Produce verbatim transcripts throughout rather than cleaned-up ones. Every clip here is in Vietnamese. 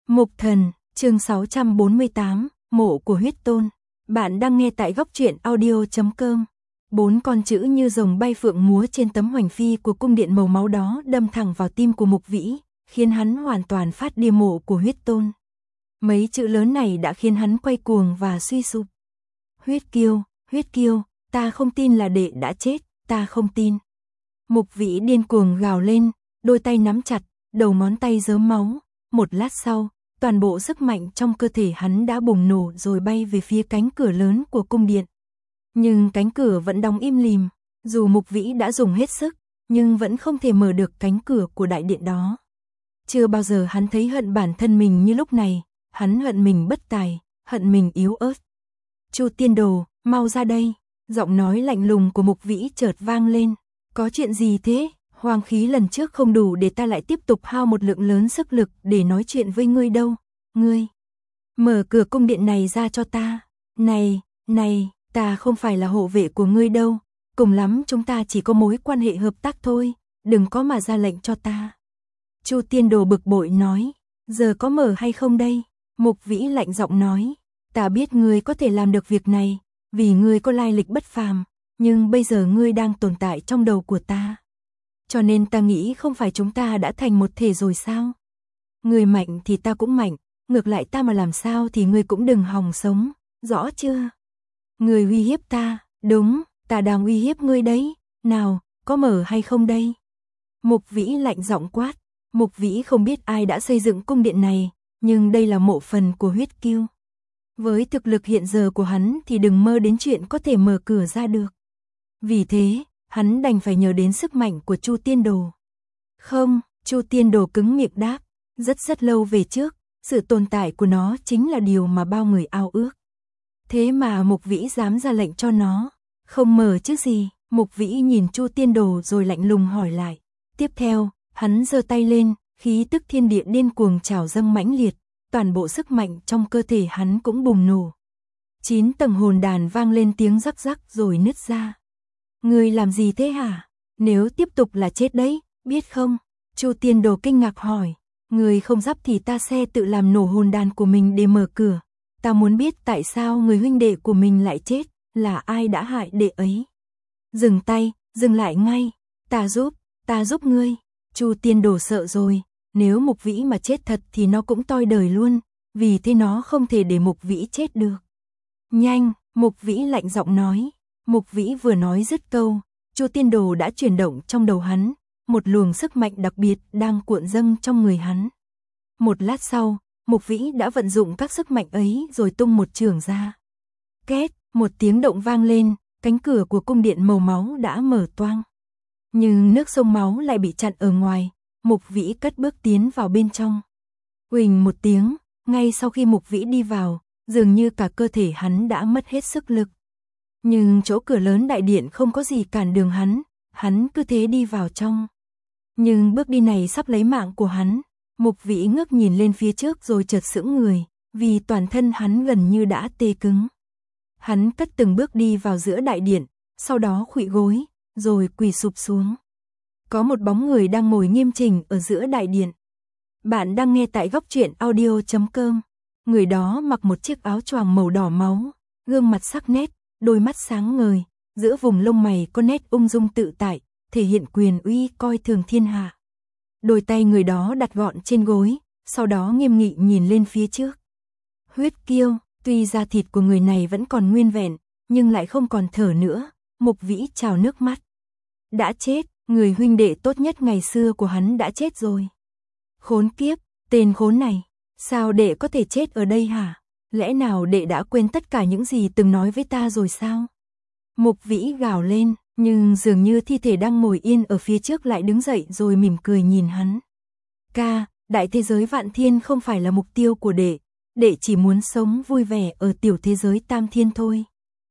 Mục Thần, chương sáu trăm bốn mươi tám, Mộ của huyết tôn. Bạn đang nghe tại góc truyện audio chấm com. Bốn con chữ như rồng bay phượng múa trên tấm hoành phi của cung điện màu máu đó đâm thẳng vào tim của Mục Vĩ, khiến hắn hoàn toàn phát điên. Mộ của huyết tôn. Mấy chữ lớn này đã khiến hắn quay cuồng và suy sụp. Huyết Kiêu, Huyết Kiêu, ta không tin là đệ đã chết, ta không tin. Mục Vĩ điên cuồng gào lên, đôi tay nắm chặt, đầu ngón tay rớm máu. Một lát sau, toàn bộ sức mạnh trong cơ thể hắn đã bùng nổ rồi bay về phía cánh cửa lớn của cung điện. Nhưng cánh cửa vẫn đóng im lìm, dù Mục Vĩ đã dùng hết sức, nhưng vẫn không thể mở được cánh cửa của đại điện đó. Chưa bao giờ hắn thấy hận bản thân mình như lúc này, hắn hận mình bất tài, hận mình yếu ớt. Chu Tiên Đồ, mau ra đây, giọng nói lạnh lùng của Mục Vĩ chợt vang lên. Có chuyện gì thế? Hoang khí lần trước không đủ để ta lại tiếp tục hao một lượng lớn sức lực để nói chuyện với ngươi đâu. Ngươi, mở cửa cung điện này ra cho ta. Này, này, ta không phải là hộ vệ của ngươi đâu. Cùng lắm chúng ta chỉ có mối quan hệ hợp tác thôi, đừng có mà ra lệnh cho ta. Chu Tiên Đồ bực bội nói, giờ có mở hay không đây? Mục Vĩ lạnh giọng nói, ta biết ngươi có thể làm được việc này, vì ngươi có lai lịch bất phàm, nhưng bây giờ ngươi đang tồn tại trong đầu của ta. Cho nên ta nghĩ không phải chúng ta đã thành một thể rồi sao? Ngươi mạnh thì ta cũng mạnh, ngược lại ta mà làm sao thì ngươi cũng đừng hòng sống, rõ chưa? Ngươi uy hiếp ta, đúng, ta đang uy hiếp ngươi đấy, nào, có mở hay không đây? Mục Vĩ lạnh giọng quát, Mục Vĩ không biết ai đã xây dựng cung điện này, nhưng đây là mộ phần của Huyết Kiêu. Với thực lực hiện giờ của hắn thì đừng mơ đến chuyện có thể mở cửa ra được. Vì thế, hắn đành phải nhờ đến sức mạnh của Chu Tiên Đồ. Không, Chu Tiên Đồ cứng miệng đáp, rất rất lâu về trước, sự tồn tại của nó chính là điều mà bao người ao ước. Thế mà Mục Vĩ dám ra lệnh cho nó, không mở chứ gì? Mục Vĩ nhìn Chu Tiên Đồ rồi lạnh lùng hỏi lại. Tiếp theo, hắn giơ tay lên, khí tức thiên địa điên cuồng trào dâng mãnh liệt, toàn bộ sức mạnh trong cơ thể hắn cũng bùng nổ. Chín tầng hồn đàn vang lên tiếng rắc rắc rồi nứt ra. Ngươi làm gì thế hả? Nếu tiếp tục là chết đấy, biết không? Chu Tiên Đồ kinh ngạc hỏi. Ngươi không dắp thì ta sẽ tự làm nổ hồn đàn của mình để mở cửa. Ta muốn biết tại sao người huynh đệ của mình lại chết, là ai đã hại đệ ấy. Dừng tay, dừng lại ngay. Ta giúp, ta giúp ngươi. Chu Tiên Đồ sợ rồi. Nếu Mục Vĩ mà chết thật thì nó cũng toi đời luôn. Vì thế nó không thể để Mục Vĩ chết được. Nhanh, Mục Vĩ lạnh giọng nói. Mục Vĩ vừa nói dứt câu, Chu Tiên Đồ đã chuyển động trong đầu hắn, một luồng sức mạnh đặc biệt đang cuộn dâng trong người hắn. Một lát sau, Mục Vĩ đã vận dụng các sức mạnh ấy rồi tung một chưởng ra. Két, một tiếng động vang lên, cánh cửa của cung điện màu máu đã mở toang. Nhưng nước sông máu lại bị chặn ở ngoài, Mục Vĩ cất bước tiến vào bên trong. Uỳnh một tiếng, ngay sau khi Mục Vĩ đi vào, dường như cả cơ thể hắn đã mất hết sức lực. Nhưng chỗ cửa lớn đại điện không có gì cản đường hắn, hắn cứ thế đi vào trong. Nhưng bước đi này sắp lấy mạng của hắn, Mục Vĩ ngước nhìn lên phía trước rồi chợt sững người, vì toàn thân hắn gần như đã tê cứng. Hắn cất từng bước đi vào giữa đại điện, sau đó khuỵu gối, rồi quỳ sụp xuống. Có một bóng người đang ngồi nghiêm chỉnh ở giữa đại điện. Bạn đang nghe tại góc truyện audio chấm com. Người đó mặc một chiếc áo choàng màu đỏ máu, gương mặt sắc nét, đôi mắt sáng ngời, giữa vùng lông mày có nét ung dung tự tại, thể hiện quyền uy coi thường thiên hạ. Đôi tay người đó đặt gọn trên gối, sau đó nghiêm nghị nhìn lên phía trước. Huyết Kiêu, tuy da thịt của người này vẫn còn nguyên vẹn, nhưng lại không còn thở nữa. Mục Vĩ trào nước mắt. Đã chết, người huynh đệ tốt nhất ngày xưa của hắn đã chết rồi. Khốn kiếp, tên khốn này, sao đệ có thể chết ở đây hả? Lẽ nào đệ đã quên tất cả những gì từng nói với ta rồi sao? Mục Vĩ gào lên, nhưng dường như thi thể đang ngồi yên ở phía trước lại đứng dậy rồi mỉm cười nhìn hắn. Ca, đại thế giới vạn thiên không phải là mục tiêu của đệ, đệ chỉ muốn sống vui vẻ ở tiểu thế giới tam thiên thôi.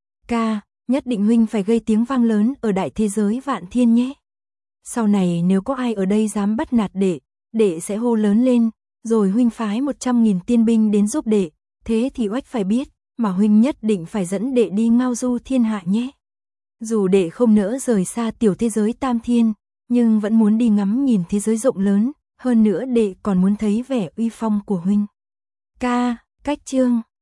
Ca, nhất định huynh phải gây tiếng vang lớn ở đại thế giới vạn thiên nhé. Sau này nếu có ai ở đây dám bắt nạt đệ, đệ sẽ hô lớn lên, rồi huynh phái một trăm nghìn tiên binh đến giúp đệ. Thế thì oách phải biết, mà huynh nhất định phải dẫn đệ đi ngao du thiên hạ nhé. Dù đệ không nỡ rời xa tiểu thế giới tam thiên, nhưng vẫn muốn đi ngắm nhìn thế giới rộng lớn, hơn nữa đệ còn muốn thấy vẻ uy phong của huynh. Ca, cách chương